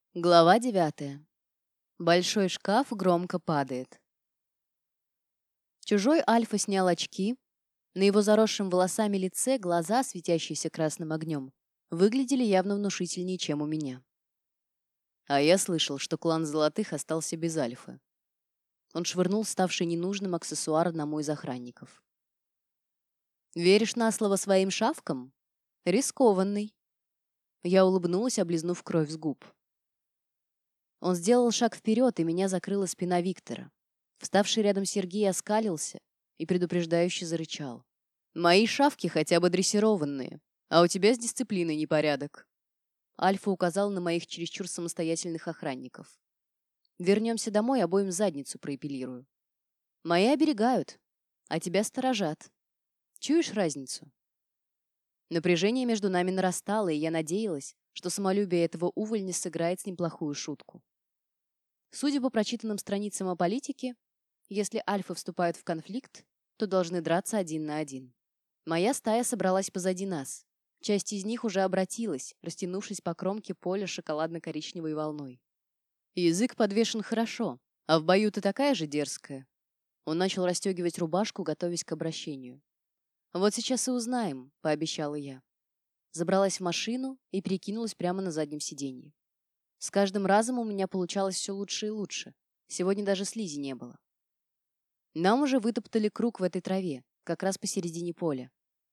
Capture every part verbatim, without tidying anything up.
Глава девятая. Большой шкаф громко падает. Чужой Альфа снял очки. На его заросшем волосами лице глаза, светящиеся красным огнем, выглядели явно внушительнее, чем у меня. А я слышал, что клан Золотых остался без Альфы. Он швырнул ставший ненужным аксессуар одному из охранников. «Веришь на слово своим шавкам? Рискованный». Я улыбнулась, облизнув кровь с губ. Он сделал шаг вперед, и меня закрыла спина Виктора. Вставший рядом Сергей оскалился и предупреждающе зарычал. «Мои шавки хотя бы дрессированные, а у тебя с дисциплиной непорядок». Альфа указал на моих чересчур самостоятельных охранников. «Вернемся домой, обоим задницу проэпилирую. Мои оберегают, а тебя сторожат. Чуешь разницу?» Напряжение между нами нарастало, и я надеялась, что самолюбие этого увольня сыграет с ним плохую шутку. Судя по прочитанным страницам о политике, если альфы вступают в конфликт, то должны драться один на один. Моя стая собралась позади нас. Часть из них уже обратилась, растянувшись по кромке поля шоколадно-коричневой волной. Язык подвешен хорошо, а в бою ты такая же дерзкая. Он начал расстегивать рубашку, готовясь к обращению. «Вот сейчас и узнаем», — пообещала я. Забралась в машину и перекинулась прямо на заднем сиденье. С каждым разом у меня получалось все лучше и лучше. Сегодня даже слизи не было. Нам уже вытоптали круг в этой траве, как раз посередине поля.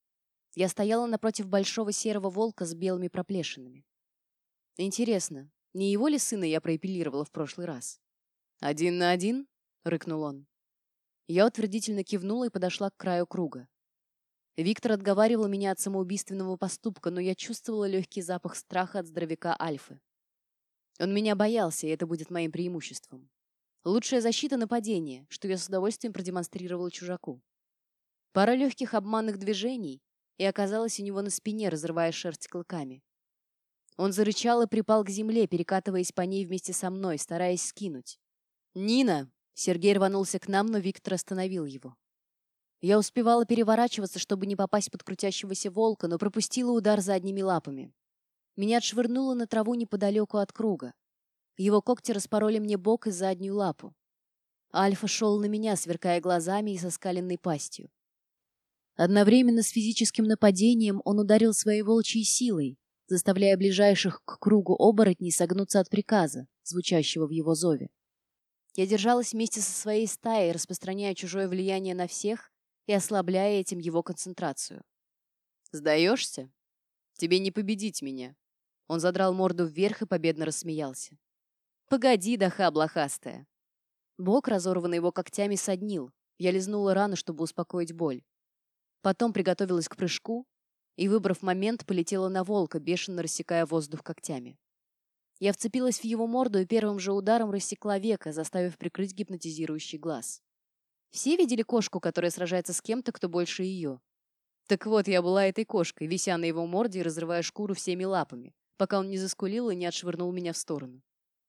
Я стояла напротив большого серого волка с белыми проплешинами. Интересно, не его ли сына я проэпилировала в прошлый раз? «Один на один?» — рыкнул он. Я утвердительно кивнула и подошла к краю круга. Виктор отговаривал меня от самоубийственного поступка, но я чувствовала легкий запах страха от здоровяка Альфы. Он меня боялся, и это будет моим преимуществом. Лучшая защита — нападение, что я с удовольствием продемонстрировала чужаку. Пара легких обманных движений, и оказалась у него на спине, разрывая шерсть клыками. Он зарычал и припал к земле, перекатываясь по ней вместе со мной, стараясь скинуть. «Нина!» — Сергей рванулся к нам, но Виктор остановил его. Я успевала переворачиваться, чтобы не попасть под крутящегося волка, но пропустила удар задними лапами. Меня отшвырнуло на траву неподалеку от круга. Его когти распороли мне бок и заднюю лапу. Альфа шел на меня, сверкая глазами и со скаленной пастью. Одновременно с физическим нападением он ударил своей волчьей силой, заставляя ближайших к кругу оборотней согнуться от приказа, звучащего в его зове. Я держалась вместе со своей стаей, распространяя чужое влияние на всех и ослабляя этим его концентрацию. «Сдаешься? Тебе не победить меня!» Он задрал морду вверх и победно рассмеялся. «Погоди, даха блохастая!» Бок, разорванный его когтями, соднил. Я лизнула рану, чтобы успокоить боль. Потом приготовилась к прыжку и, выбрав момент, полетела на волка, бешено рассекая воздух когтями. Я вцепилась в его морду и первым же ударом рассекла веко, заставив прикрыть гипнотизирующий глаз. Все видели кошку, которая сражается с кем-то, кто больше ее? Так вот, я была этой кошкой, вися на его морде и разрывая шкуру всеми лапами, пока он не заскулил и не отшвырнул меня в сторону.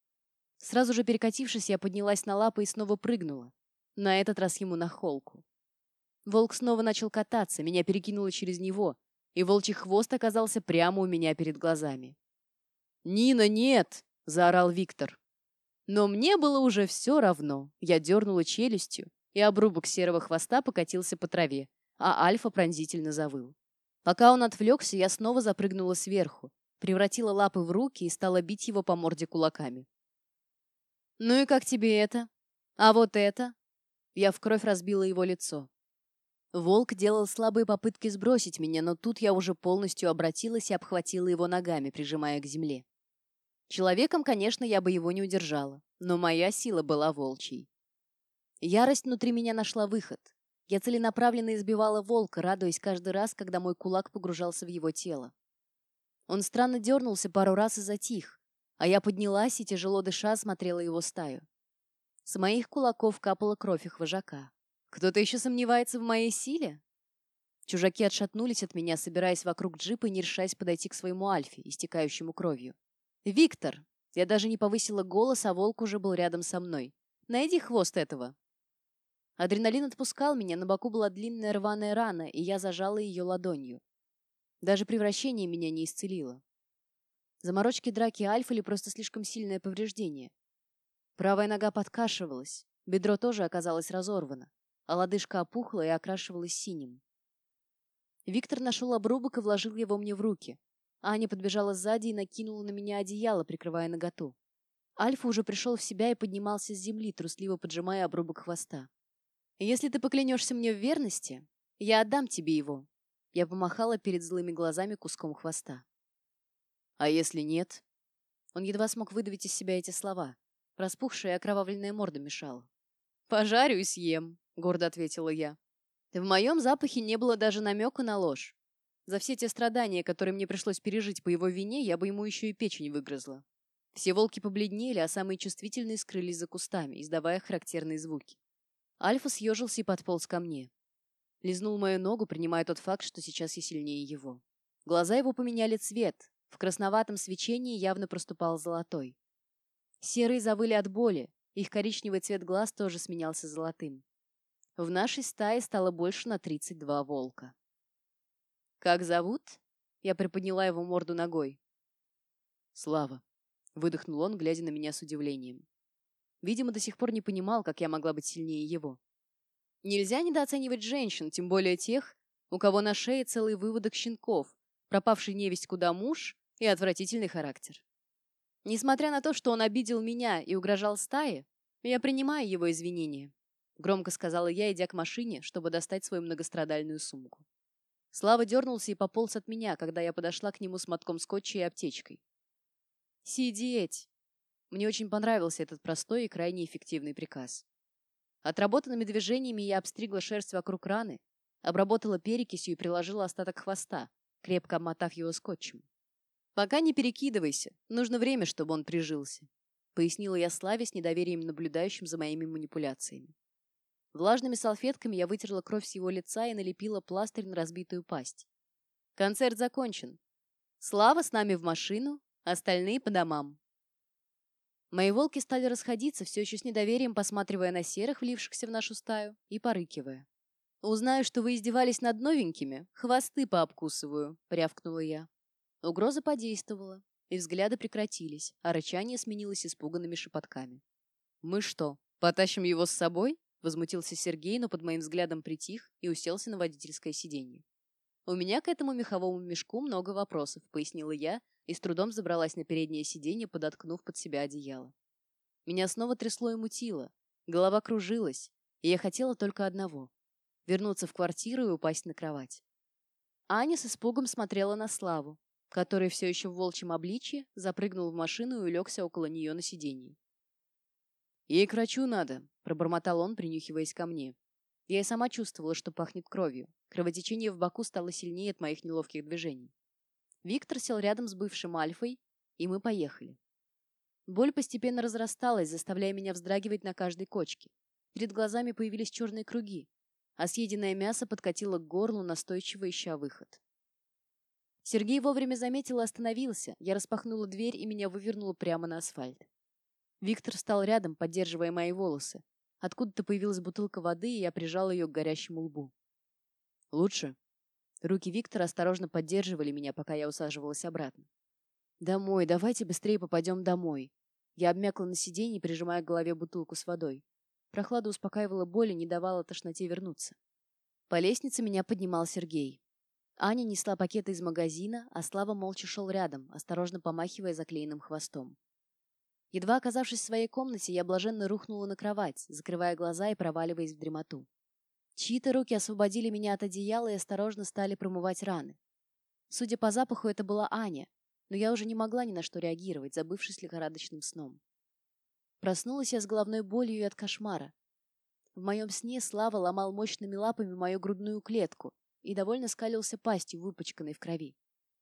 Сразу же перекатившись, я поднялась на лапы и снова прыгнула, на этот раз ему на холку. Волк снова начал кататься, меня перекинуло через него, и волчий хвост оказался прямо у меня перед глазами. «Нина, нет!» — заорал Виктор. Но мне было уже все равно. Я дернула челюстью, и обрубок серого хвоста покатился по траве, а Альфа пронзительно завыл. Пока он отвлекся, я снова запрыгнула сверху, превратила лапы в руки и стала бить его по морде кулаками. «Ну и как тебе это? А вот это?» Я в кровь разбила его лицо. Волк делал слабые попытки сбросить меня, но тут я уже полностью обратилась и обхватила его ногами, прижимая к земле. Человеком, конечно, я бы его не удержала, но моя сила была волчьей. Ярость внутри меня нашла выход. Я целенаправленно избивала волка, радуясь каждый раз, когда мой кулак погружался в его тело. Он странно дернулся пару раз и затих, а я поднялась и, тяжело дыша, смотрела его стаю. С моих кулаков капала кровь их вожака. Кто-то еще сомневается в моей силе? Чужаки отшатнулись от меня, собираясь вокруг джипа и не решаясь подойти к своему Альфе, истекающему кровью. «Виктор!» Я даже не повысила голос, а волк уже был рядом со мной. «Найди хвост этого!» Адреналин отпускал меня, на боку была длинная рваная рана, и я зажала ее ладонью. Даже превращение меня не исцелило. Заморочки драки Альфа или просто слишком сильное повреждение? Правая нога подкашивалась, бедро тоже оказалось разорвано, а лодыжка опухла и окрашивалась синим. Виктор нашел обрубок и вложил его мне в руки. Аня подбежала сзади и накинула на меня одеяло, прикрывая наготу. Альфа уже пришел в себя и поднимался с земли, трусливо поджимая обрубок хвоста. «Если ты поклянешься мне в верности, я отдам тебе его». Я помахала перед злыми глазами куском хвоста. «А если нет?» Он едва смог выдавить из себя эти слова. Распухшая и окровавленная морда мешала. «Пожарю и съем», — гордо ответила я. В моем запахе не было даже намека на ложь. За все те страдания, которые мне пришлось пережить по его вине, я бы ему еще и печень выгрызла. Все волки побледнели, а самые чувствительные скрылись за кустами, издавая характерные звуки. Альфа съежился и подполз ко мне. Лизнул мою ногу, принимая тот факт, что сейчас я сильнее его. Глаза его поменяли цвет. В красноватом свечении явно проступал золотой. Серые завыли от боли. Их коричневый цвет глаз тоже сменялся золотым. В нашей стае стало больше на тридцать два волка. «Как зовут?» Я приподняла его морду ногой. «Слава», — выдохнул он, глядя на меня с удивлением. Видимо, до сих пор не понимал, как я могла быть сильнее его. Нельзя недооценивать женщин, тем более тех, у кого на шее целый выводок щенков, пропавший невесть куда муж и отвратительный характер. Несмотря на то, что он обидел меня и угрожал стае, я принимаю его извинения. Громко сказала я, идя к машине, чтобы достать свою многострадальную сумку. Слава дернулся и пополз от меня, когда я подошла к нему с мотком скотча и аптечкой. «Сидеть!» Мне очень понравился этот простой и крайне эффективный приказ. Отработанными движениями я обстригла шерсть вокруг раны, обработала перекисью и приложила остаток хвоста, крепко обмотав его скотчем. «Пока не перекидывайся, нужно время, чтобы он прижился», пояснила я Славе с недоверием, наблюдающим за моими манипуляциями. Влажными салфетками я вытерла кровь с его лица и налепила пластырь на разбитую пасть. «Концерт закончен. Слава с нами в машину, остальные по домам». Мои волки стали расходиться, все еще с недоверием посматривая на серых, влившихся в нашу стаю, и порыкивая. «Узнаю, что вы издевались над новенькими, хвосты пообкусываю», — рявкнула я. Угроза подействовала, и взгляды прекратились, а рычание сменилось испуганными шепотками. «Мы что, потащим его с собой?» — возмутился Сергей, но под моим взглядом притих и уселся на водительское сиденье. «У меня к этому меховому мешку много вопросов», — пояснила я и с трудом забралась на переднее сиденье, подоткнув под себя одеяло. Меня снова трясло и мутило, голова кружилась, и я хотела только одного — вернуться в квартиру и упасть на кровать. Аня с испугом смотрела на Славу, который все еще в волчьем обличье запрыгнул в машину и улегся около нее на сиденье. «Ей к врачу надо», — пробормотал он, принюхиваясь ко мне. Я и сама чувствовала, что пахнет кровью. Кровотечение в боку стало сильнее от моих неловких движений. Виктор сел рядом с бывшим Альфой, и мы поехали. Боль постепенно разрасталась, заставляя меня вздрагивать на каждой кочке. Перед глазами появились черные круги, а съеденное мясо подкатило к горлу, настойчиво ища выход. Сергей вовремя заметил и остановился. Я распахнула дверь, и меня вывернуло прямо на асфальт. Виктор встал рядом, поддерживая мои волосы. Откуда-то появилась бутылка воды, и я прижала ее к горящему лбу. «Лучше?» Руки Виктора осторожно поддерживали меня, пока я усаживалась обратно. «Домой, давайте быстрее попадем домой». Я обмякла на сиденье, прижимая к голове бутылку с водой. Прохлада успокаивала боль и не давала тошноте вернуться. По лестнице меня поднимал Сергей. Аня несла пакеты из магазина, а Слава молча шел рядом, осторожно помахивая заклеенным хвостом. Едва оказавшись в своей комнате, я блаженно рухнула на кровать, закрывая глаза и проваливаясь в дремоту. Чьи-то руки освободили меня от одеяла и осторожно стали промывать раны. Судя по запаху, это была Аня, но я уже не могла ни на что реагировать, забывшись лихорадочным сном. Проснулась я с головной болью и от кошмара. В моем сне Слава ломал мощными лапами мою грудную клетку и довольно скалился пастью, выпачканной в крови.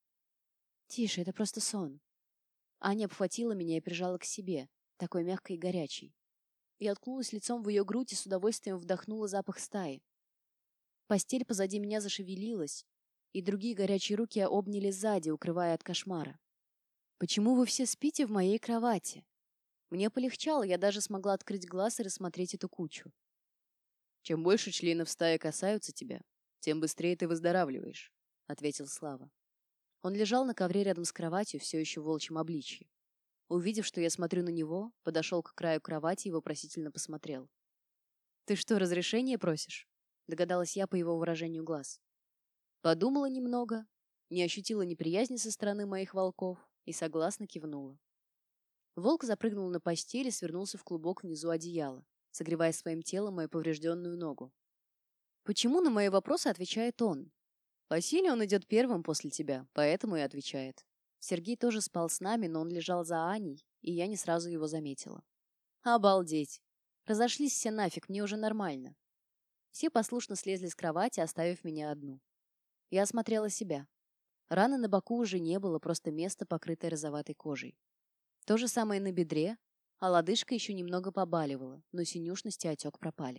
«Тише, это просто сон». Аня обхватила меня и прижала к себе, такой мягкой и горячей. Я уткнулась лицом в ее грудь и с удовольствием вдохнула запах стаи. Постель позади меня зашевелилась, и другие горячие руки обняли сзади, укрывая от кошмара. «Почему вы все спите в моей кровати?» Мне полегчало, я даже смогла открыть глаз и рассмотреть эту кучу. «Чем больше членов стаи касаются тебя, тем быстрее ты выздоравливаешь», — ответил Слава. Он лежал на ковре рядом с кроватью, все еще в волчьем обличье. Увидев, что я смотрю на него, подошел к краю кровати и вопросительно посмотрел. «Ты что, разрешение просишь?» — догадалась я по его выражению глаз. Подумала немного, не ощутила неприязни со стороны моих волков и согласно кивнула. Волк запрыгнул на постель и свернулся в клубок внизу одеяла, согревая своим телом мою поврежденную ногу. Почему на мои вопросы отвечает он? По силе он идет первым после тебя, поэтому и отвечает. Сергей тоже спал с нами, но он лежал за Аней, и я не сразу его заметила. Обалдеть! Разошлись все нафиг, мне уже нормально. Все послушно слезли с кровати, оставив меня одну. Я осмотрела себя. Раны на боку уже не было, просто место, покрытое розоватой кожей. То же самое на бедре, а лодыжка еще немного побаливала, но синюшность и отек пропали.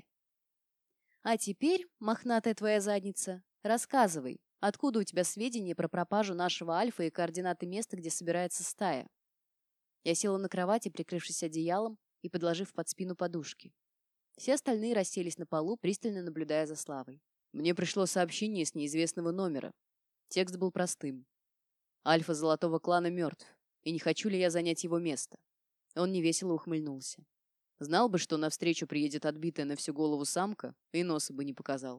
А теперь, мохнатая твоя задница, рассказывай, откуда у тебя сведения про пропажу нашего Альфа и координаты места, где собирается стая? Я села на кровати, прикрывшись одеялом и подложив под спину подушки. Все остальные расселись на полу, пристально наблюдая за Славой. Мне пришло сообщение с неизвестного номера. Текст был простым. Альфа Золотого клана мертв, и не хочу ли я занять его место? Он невесело ухмыльнулся. Знал бы, что навстречу приедет отбитая на всю голову самка, и носа бы не показал.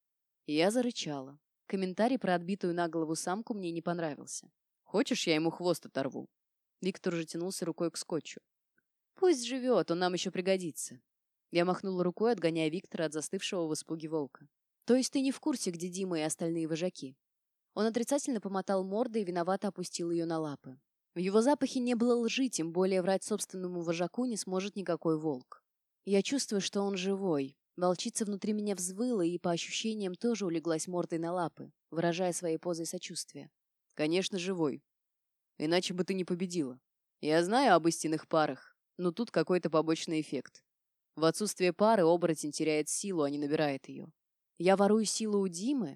И я зарычала. Комментарий про отбитую на голову самку мне не понравился. Хочешь, я ему хвост оторву? Виктор уже тянулся рукой к скотчу. Пусть живет, он нам еще пригодится. Я махнула рукой, отгоняя Виктора от застывшего в испуге волка. То есть ты не в курсе, где Дима и остальные вожаки? Он отрицательно помотал мордой и виновато опустил ее на лапы. В его запахе не было лжи, тем более врать собственному вожаку не сможет никакой волк. Я чувствую, что он живой. Волчица внутри меня взвыла и, по ощущениям, тоже улеглась мордой на лапы, выражая своей позой сочувствия. Конечно, живой. Иначе бы ты не победила. Я знаю об истинных парах, но тут какой-то побочный эффект. В отсутствие пары оборотень теряет силу, а не набирает ее. Я ворую силу у Димы?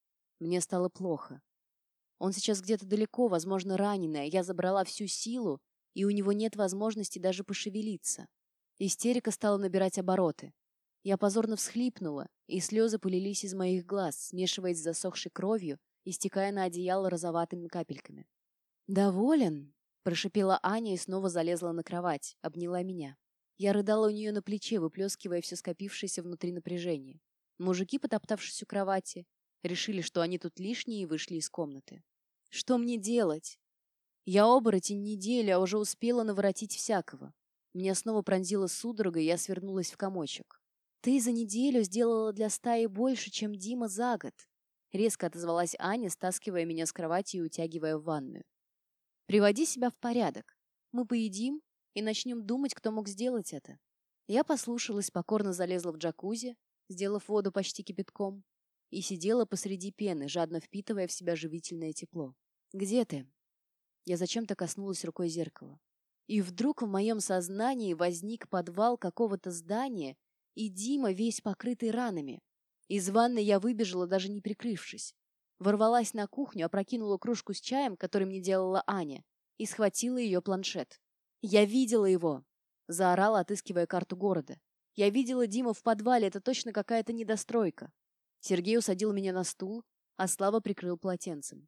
Мне стало плохо. Он сейчас где-то далеко, возможно, раненый, а я забрала всю силу, и у него нет возможности даже пошевелиться. Истерика стала набирать обороты. Я позорно всхлипнула, и слезы полились из моих глаз, смешиваясь с засохшей кровью и стекая на одеяло розоватыми капельками. «Доволен?» – прошипела Аня и снова залезла на кровать, обняла меня. Я рыдала у нее на плече, выплескивая все скопившееся внутри напряжение. Мужики, потоптавшись у кровати, решили, что они тут лишние, и вышли из комнаты. Что мне делать? Я оборотень неделю, а уже успела наворотить всякого. Меня снова пронзила судорога, и я свернулась в комочек. Ты за неделю сделала для стаи больше, чем Дима за год. Резко отозвалась Аня, стаскивая меня с кровати и утягивая в ванную. Приводи себя в порядок. Мы поедим и начнем думать, кто мог сделать это. Я послушалась, покорно залезла в джакузи, сделав воду почти кипятком, и сидела посреди пены, жадно впитывая в себя живительное тепло. «Где ты?» Я зачем-то коснулась рукой зеркала. И вдруг в моем сознании возник подвал какого-то здания, и Дима весь покрытый ранами. Из ванной я выбежала, даже не прикрывшись. Ворвалась на кухню, опрокинула кружку с чаем, который мне делала Аня, и схватила ее планшет. «Я видела его!» — заорала, отыскивая карту города. «Я видела Диму в подвале, это точно какая-то недостройка». Сергей усадил меня на стул, а Слава прикрыл полотенцем.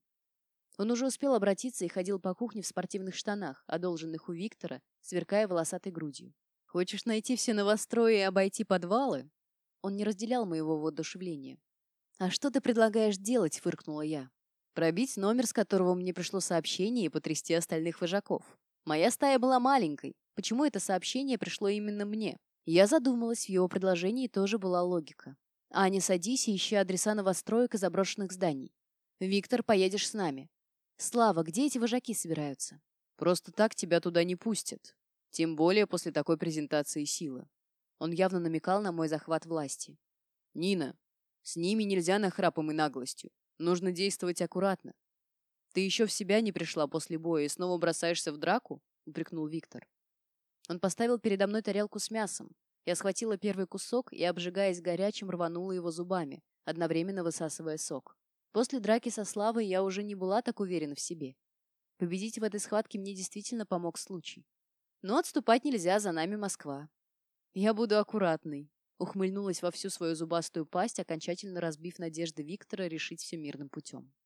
Он уже успел обратиться и ходил по кухне в спортивных штанах, одолженных у Виктора, сверкая волосатой грудью. «Хочешь найти все новострои и обойти подвалы?» Он не разделял моего воодушевления. «А что ты предлагаешь делать?» — фыркнула я. «Пробить номер, с которого мне пришло сообщение, и потрясти остальных вожаков. Моя стая была маленькой. Почему это сообщение пришло именно мне?» Я задумалась, в его предложении тоже была логика. «Аня, садись и ищи адреса новостроек и заброшенных зданий. Виктор, поедешь с нами. Слава, где эти вожаки собираются?» «Просто так тебя туда не пустят. Тем более после такой презентации силы». Он явно намекал на мой захват власти. «Нина, с ними нельзя нахрапом и наглостью. Нужно действовать аккуратно. Ты еще в себя не пришла после боя и снова бросаешься в драку?» — упрекнул Виктор. Он поставил передо мной тарелку с мясом. Я схватила первый кусок и, обжигаясь горячим, рванула его зубами, одновременно высасывая сок. После драки со Славой я уже не была так уверена в себе. Победить в этой схватке мне действительно помог случай. Но отступать нельзя, за нами Москва. «Я буду аккуратной», — ухмыльнулась во всю свою зубастую пасть, окончательно разбив надежды Виктора решить все мирным путем.